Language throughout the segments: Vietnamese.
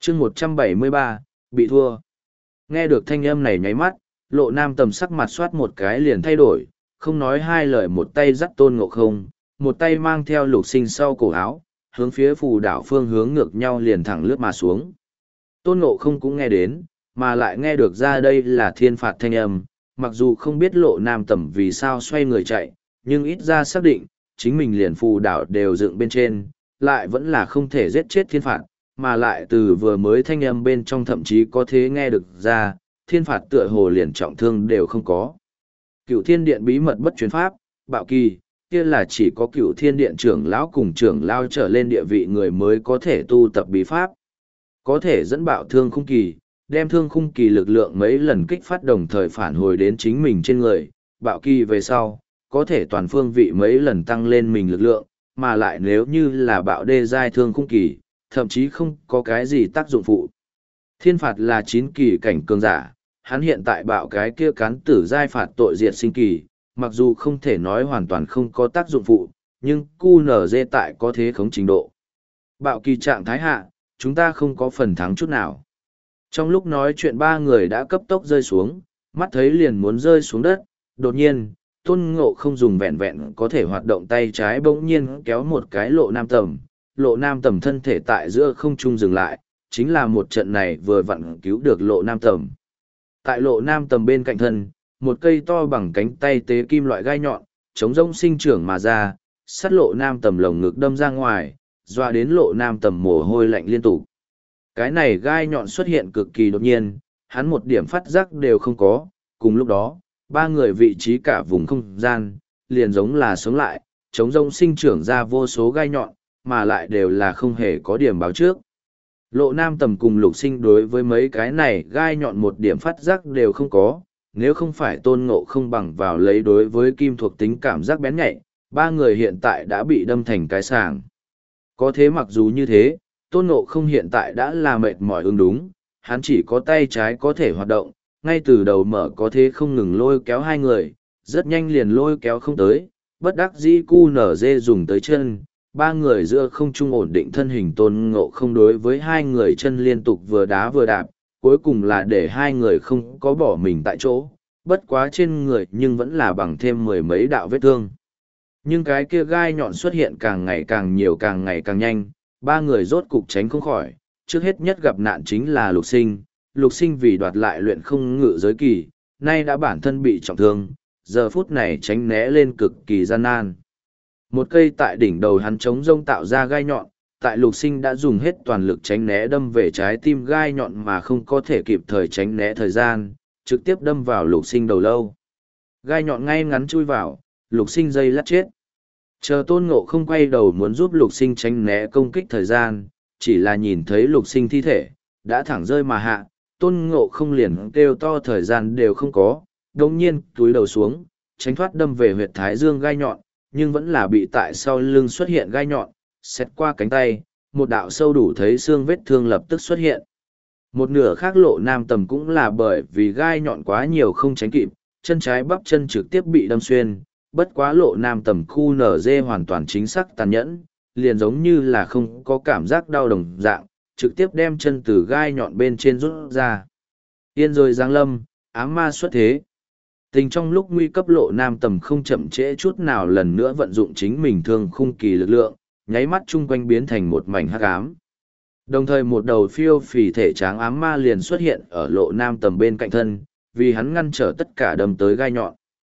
chương 173, bị thua. Nghe được thanh âm này nháy mắt, Lộ Nam Tầm sắc mặt soát một cái liền thay đổi, không nói hai lời, một tay dắt Tôn Ngộ Không, một tay mang theo Lục Sinh sau cổ áo, hướng phía phù đảo phương hướng ngược nhau liền thẳng lướt mà xuống. Tôn Ngộ Không cũng nghe đến, mà lại nghe được ra đây là thiên phạt thanh âm, mặc dù không biết Lộ Nam Tầm vì sao xoay người chạy, nhưng ít ra xác định, chính mình liền phù đảo đều dựng bên trên, lại vẫn là không thể giết chết thiên phạt, mà lại từ vừa mới thanh âm bên trong thậm chí có thể nghe được ra, thiên phạt tựa hồ liền trọng thương đều không có. Cựu thiên điện bí mật bất truyền pháp, bạo kỳ, kia là chỉ có cựu thiên điện trưởng lão cùng trưởng lao trở lên địa vị người mới có thể tu tập bí pháp. Có thể dẫn bạo thương khung kỳ, đem thương khung kỳ lực lượng mấy lần kích phát đồng thời phản hồi đến chính mình trên người, bạo kỳ về sau, có thể toàn phương vị mấy lần tăng lên mình lực lượng, mà lại nếu như là bạo đê giai thương khung kỳ, thậm chí không có cái gì tác dụng phụ. Thiên phạt là 9 kỳ cảnh cường giả, hắn hiện tại bạo cái kia cán tử giai phạt tội diệt sinh kỳ, mặc dù không thể nói hoàn toàn không có tác dụng phụ, nhưng QNZ tại có thế khống trình độ. Bạo kỳ trạng thái hạ, chúng ta không có phần thắng chút nào. Trong lúc nói chuyện ba người đã cấp tốc rơi xuống, mắt thấy liền muốn rơi xuống đất, đột nhiên, Tôn Ngộ Không dùng vẹn vẹn có thể hoạt động tay trái bỗng nhiên kéo một cái Lộ Nam Tầm. Lộ Nam Tầm thân thể tại giữa không trung dừng lại, chính là một trận này vừa vặn cứu được Lộ Nam Tầm. Tại Lộ Nam Tầm bên cạnh thân, một cây to bằng cánh tay tế kim loại gai nhọn, chống rông sinh trưởng mà ra, sắt Lộ Nam Tầm lồng ngực đâm ra ngoài, doa đến Lộ Nam Tầm mồ hôi lạnh liên tục. Cái này gai nhọn xuất hiện cực kỳ đột nhiên, hắn một điểm phát giác đều không có, cùng lúc đó, ba người vị trí cả vùng không gian, liền giống là sống lại, chống rông sinh trưởng ra vô số gai nhọn, mà lại đều là không hề có điểm báo trước. Lộ Nam Tầm cùng Lục Sinh đối với mấy cái này gai nhọn một điểm phát giác đều không có, nếu không phải Tôn Ngộ Không bằng vào lấy đối với kim thuộc tính cảm giác bén nhạy, ba người hiện tại đã bị đâm thành cái sàng. Có thế mặc dù như thế, Tôn Ngộ Không hiện tại đã là mệt mỏi ứng đúng, hắn chỉ có tay trái có thể hoạt động, ngay từ đầu mở có thế không ngừng lôi kéo hai người, rất nhanh liền lôi kéo không tới, bất đắc dĩ QNZ dùng tới chân, ba người giữa không trung ổn định thân hình. Tôn Ngộ Không đối với hai người chân liên tục vừa đá vừa đạp, cuối cùng là để hai người không có bỏ mình tại chỗ, bất quá trên người nhưng vẫn là bằng thêm mười mấy đạo vết thương. Nhưng cái kia gai nhọn xuất hiện càng ngày càng nhiều, càng ngày càng nhanh, ba người rốt cục tránh không khỏi. Trước hết nhất gặp nạn chính là Lục Sinh. Lục Sinh vì đoạt lại luyện không ngự giới kỳ, nay đã bản thân bị trọng thương, giờ phút này tránh né lên cực kỳ gian nan. Một cây tại đỉnh đầu hắn chống rông tạo ra gai nhọn, tại Lục Sinh đã dùng hết toàn lực tránh né đâm về trái tim gai nhọn mà không có thể kịp thời tránh né thời gian, trực tiếp đâm vào Lục Sinh đầu lâu. Gai nhọn ngay ngắn chui vào, Lục Sinh dây lát chết. Chờ Tôn Ngộ Không quay đầu muốn giúp Lục Sinh tránh né công kích thời gian, chỉ là nhìn thấy Lục Sinh thi thể, đã thẳng rơi mà hạ, Tôn Ngộ Không liền kêu to thời gian đều không có, đồng nhiên túi đầu xuống, tránh thoát đâm về huyệt thái dương gai nhọn, nhưng vẫn là bị tại sau lưng xuất hiện gai nhọn, xét qua cánh tay, một đạo sâu đủ thấy xương vết thương lập tức xuất hiện. Một nửa khác Lộ Nam Tầm cũng là bởi vì gai nhọn quá nhiều không tránh kịp, chân trái bắp chân trực tiếp bị đâm xuyên, bất quá Lộ Nam Tầm QNZ hoàn toàn chính xác tàn nhẫn, liền giống như là không có cảm giác đau đồng dạng, trực tiếp đem chân từ gai nhọn bên trên rút ra. Yên rồi giáng lâm, ám ma xuất thế. Tình trong lúc nguy cấp Lộ Nam Tầm không chậm trễ chút nào lần nữa vận dụng chính mình thương khung kỳ lực lượng, nháy mắt chung quanh biến thành một mảnh hắc ám. Đồng thời một đầu phiêu phì thể tráng ám ma liền xuất hiện ở Lộ Nam Tầm bên cạnh thân, vì hắn ngăn trở tất cả đâm tới gai nhọn.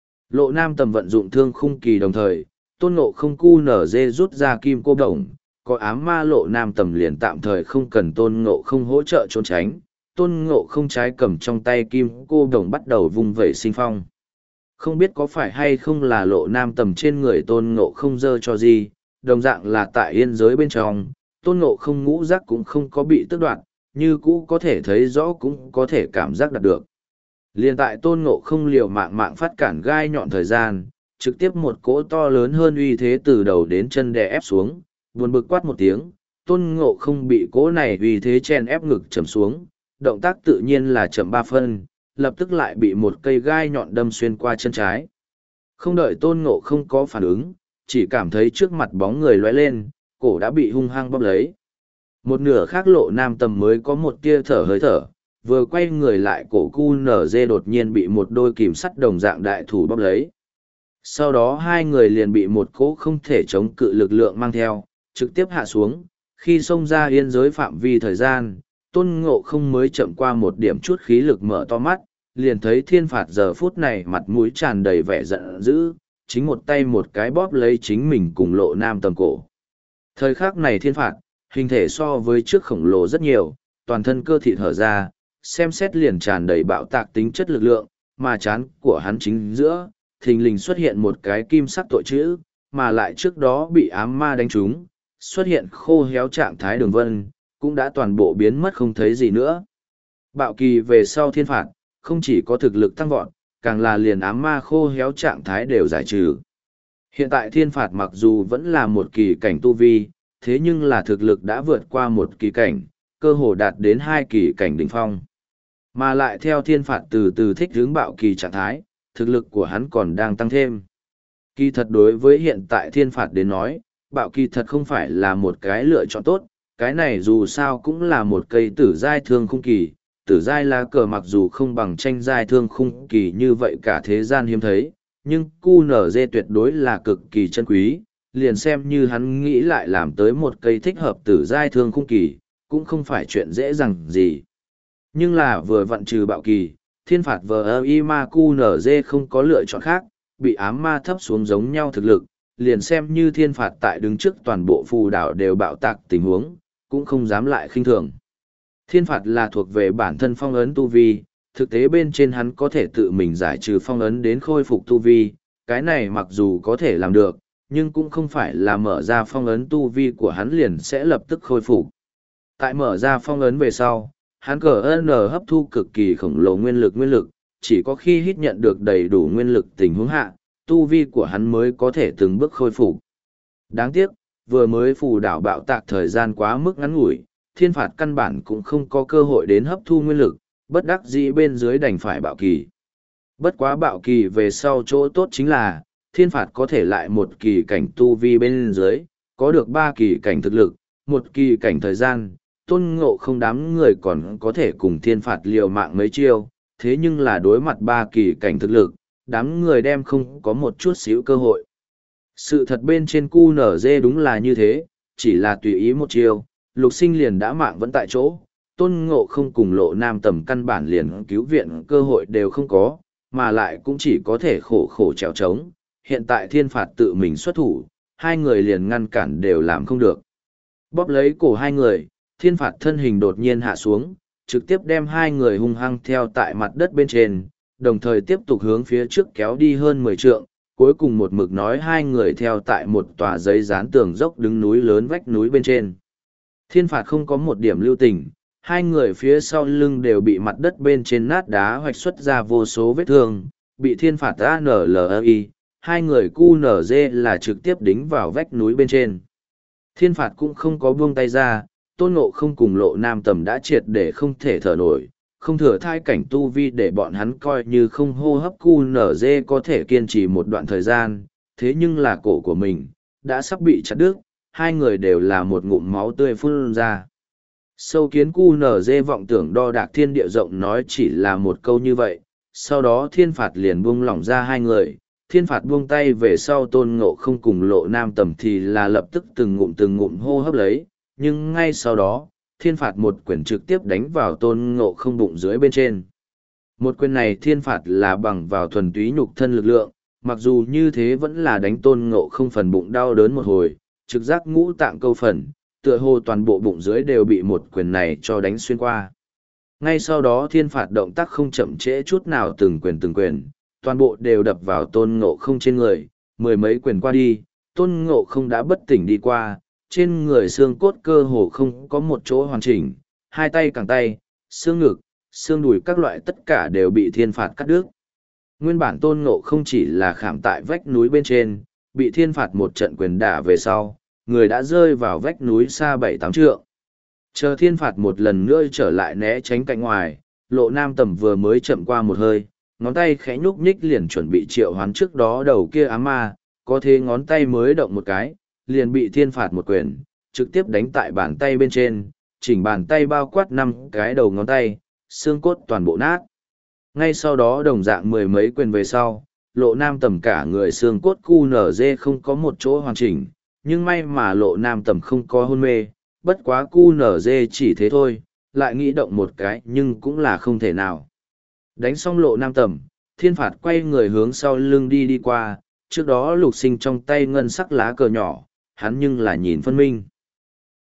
Lộ Nam Tầm vận dụng thương khung kỳ đồng thời, Tôn Ngộ Không QNZ rút ra kim cô đồng, có ám ma Lộ Nam Tầm liền tạm thời không cần Tôn Ngộ Không hỗ trợ trốn tránh. Tôn Ngộ Không trái cầm trong tay kim cô đồng bắt đầu vung vẩy sinh phong. Không biết có phải hay không là Lộ Nam Tầm trên người Tôn Ngộ Không dơ cho gì, đồng dạng là tại yên giới bên trong, Tôn Ngộ Không ngũ giác cũng không có bị tước đoạt, như cũ có thể thấy rõ cũng có thể cảm giác đạt được. Liên tại Tôn Ngộ Không liều mạng phát cản gai nhọn thời gian, trực tiếp một cỗ to lớn hơn uy thế từ đầu đến chân đè ép xuống, buồn bực quát một tiếng, Tôn Ngộ Không bị cỗ này uy thế chen ép ngực chầm xuống, động tác tự nhiên là chậm 3 phân, lập tức lại bị một cây gai nhọn đâm xuyên qua chân trái. Không đợi Tôn Ngộ Không có phản ứng, chỉ cảm thấy trước mặt bóng người lóe lên, cổ đã bị hung hăng bóp lấy. Một nửa khác Lộ Nam Tầm mới có một tia thở hơi thở, vừa quay người lại cổ QNZ đột nhiên bị một đôi kìm sắt đồng dạng đại thủ bóp lấy. Sau đó hai người liền bị một cỗ không thể chống cự lực lượng mang theo, trực tiếp hạ xuống. Khi xông ra yên giới phạm vi thời gian, Tôn Ngộ Không mới chậm qua một điểm chút khí lực mở to mắt, liền thấy Thiên Phạt giờ phút này mặt mũi tràn đầy vẻ giận dữ, chính một tay một cái bóp lấy chính mình cùng Lộ Nam Tầm cổ. Thời khắc này Thiên Phạt, hình thể so với trước khổng lồ rất nhiều, toàn thân cơ thịt hở ra, xem xét liền tràn đầy bạo tạc tính chất lực lượng, mà trán của hắn chính giữa, thình lình xuất hiện một cái kim sắc tội chữ, mà lại trước đó bị ám ma đánh trúng, xuất hiện khô héo trạng thái đường vân, cũng đã toàn bộ biến mất không thấy gì nữa. Bạo kỳ về sau Thiên Phạt, không chỉ có thực lực tăng vọt, càng là liền ám ma khô héo trạng thái đều giải trừ. Hiện tại Thiên Phạt mặc dù vẫn là một kỳ cảnh tu vi, thế nhưng là thực lực đã vượt qua một kỳ cảnh, cơ hồ đạt đến 2 kỳ cảnh đỉnh phong. Mà lại theo Thiên Phạt từ từ thích hướng bạo kỳ trạng thái, thực lực của hắn còn đang tăng thêm. Kỳ thật đối với hiện tại Thiên Phạt đến nói, bạo kỳ thật không phải là một cái lựa chọn tốt, cái này dù sao cũng là một cây tử giai thương khung kỳ, tử giai lá cờ mặc dù không bằng tranh giai thương khung kỳ như vậy cả thế gian hiếm thấy, nhưng QNZ tuyệt đối là cực kỳ chân quý, liền xem như hắn nghĩ lại làm tới một cây thích hợp tử giai thương khung kỳ, cũng không phải chuyện dễ dàng gì. Nhưng là vừa vặn trừ bạo kỳ, Thiên Phạt VI ma QNZ không có lựa chọn khác, bị ám ma thấp xuống giống nhau thực lực, liền xem như Thiên Phạt tại đứng trước toàn bộ phù đảo đều bạo tạc tình huống, cũng không dám lại khinh thường. Thiên Phạt là thuộc về bản thân phong ấn tu vi, thực tế bên trên hắn có thể tự mình giải trừ phong ấn đến khôi phục tu vi, cái này mặc dù có thể làm được, nhưng cũng không phải là mở ra phong ấn tu vi của hắn liền sẽ lập tức khôi phục. Tại mở ra phong ấn về sau, hắn CN hấp thu cực kỳ khổng lồ nguyên lực, chỉ có khi hít nhận được đầy đủ nguyên lực tình huống hạ, tu vi của hắn mới có thể từng bước khôi phục. Đáng tiếc, vừa mới phù đảo bạo tạc thời gian quá mức ngắn ngủi, Thiên Phạt căn bản cũng không có cơ hội đến hấp thu nguyên lực, bất đắc dĩ bên dưới đành phải bạo kỳ. Bất quá bạo kỳ về sau chỗ tốt chính là, Thiên Phạt có thể lại một kỳ cảnh tu vi bên dưới, có được 3 kỳ cảnh thực lực, một kỳ cảnh thời gian, Tôn Ngộ Không đám người còn có thể cùng Thiên Phạt liều mạng mấy chiêu, thế nhưng là đối mặt 3 kỳ cảnh thực lực, đám người đem không có một chút xíu cơ hội. Sự thật bên trên QNZ đúng là như thế, chỉ là tùy ý một chiêu, Lục Sinh liền đã mạng vẫn tại chỗ, Tôn Ngộ Không cùng Lộ Nam Tầm căn bản liền cứu viện cơ hội đều không có, mà lại cũng chỉ có thể khổ khổ trèo trống. Hiện tại Thiên Phạt tự mình xuất thủ, hai người liền ngăn cản đều làm không được. Bóp lấy cổ hai người, Thiên Phạt thân hình đột nhiên hạ xuống, trực tiếp đem hai người hung hăng theo tại mặt đất bên trên, đồng thời tiếp tục hướng phía trước kéo đi hơn 10 trượng, cuối cùng một mực nói hai người theo tại một tòa giấy dán tường dốc đứng núi lớn vách núi bên trên. Thiên Phạt không có một điểm lưu tình, hai người phía sau lưng đều bị mặt đất bên trên nát đá hoạch xuất ra vô số vết thương, bị Thiên Phạt ANLI, hai người QNZ là trực tiếp đính vào vách núi bên trên. Thiên Phạt cũng không có buông tay ra, Tôn Ngộ Không cùng Lộ Nam Tầm đã triệt để không thể thở nổi, không thừa thai cảnh tu vi để bọn hắn coi như không hô hấp QNZ có thể kiên trì một đoạn thời gian, thế nhưng là cổ của mình, đã sắp bị chặt đứt, hai người đều là một ngụm máu tươi phun ra. Sâu kiến QNZ vọng tưởng đo đạc thiên địa rộng nói chỉ là một câu như vậy, sau đó Thiên Phạt liền buông lỏng ra hai người, Thiên Phạt buông tay về sau Tôn Ngộ Không cùng Lộ Nam Tầm thì là lập tức từng ngụm hô hấp lấy, nhưng ngay sau đó, Thiên Phạt một quyền trực tiếp đánh vào Tôn Ngộ Không bụng dưới bên trên. Một quyền này Thiên Phạt là bằng vào thuần túy nhục thân lực lượng, mặc dù như thế vẫn là đánh Tôn Ngộ Không phần bụng đau đớn một hồi, trực giác ngũ tạng câu phần, tựa hồ toàn bộ bụng dưới đều bị một quyền này cho đánh xuyên qua. Ngay sau đó Thiên Phạt động tác không chậm trễ chút nào từng quyền, toàn bộ đều đập vào Tôn Ngộ Không trên người, mười mấy quyền qua đi, Tôn Ngộ Không đã bất tỉnh đi qua, trên người xương cốt cơ hồ không có một chỗ hoàn chỉnh, hai tay cẳng tay, xương ngực, xương đùi các loại tất cả đều bị Thiên Phạt cắt đứt. Nguyên bản Tôn Ngộ Không chỉ là khảm tại vách núi bên trên, bị Thiên Phạt một trận quyền đả về sau, người đã rơi vào vách núi xa 7-8 trượng. Chờ Thiên Phạt một lần nữa trở lại né tránh cạnh ngoài, Lộ Nam Tầm vừa mới chậm qua một hơi, ngón tay khẽ nhúc nhích liền chuẩn bị triệu hoán trước đó đầu kia ám ma, có thế ngón tay mới động một cái, liền bị Thiên Phạt một quyền, trực tiếp đánh tại bàn tay bên trên, chỉnh bàn tay bao quát 5 cái đầu ngón tay, xương cốt toàn bộ nát. Ngay sau đó đồng dạng mười mấy quyền về sau, Lộ Nam Tầm cả người xương cốt QNZ không có một chỗ hoàn chỉnh, nhưng may mà Lộ Nam Tầm không có hôn mê, bất quá QNZ chỉ thế thôi, lại nghĩ động một cái nhưng cũng là không thể nào. Đánh xong Lộ Nam Tầm, Thiên Phạt quay người hướng sau lưng đi qua, trước đó Lục Sinh trong tay ngân sắc lá cờ nhỏ, hắn nhưng là nhìn phân minh.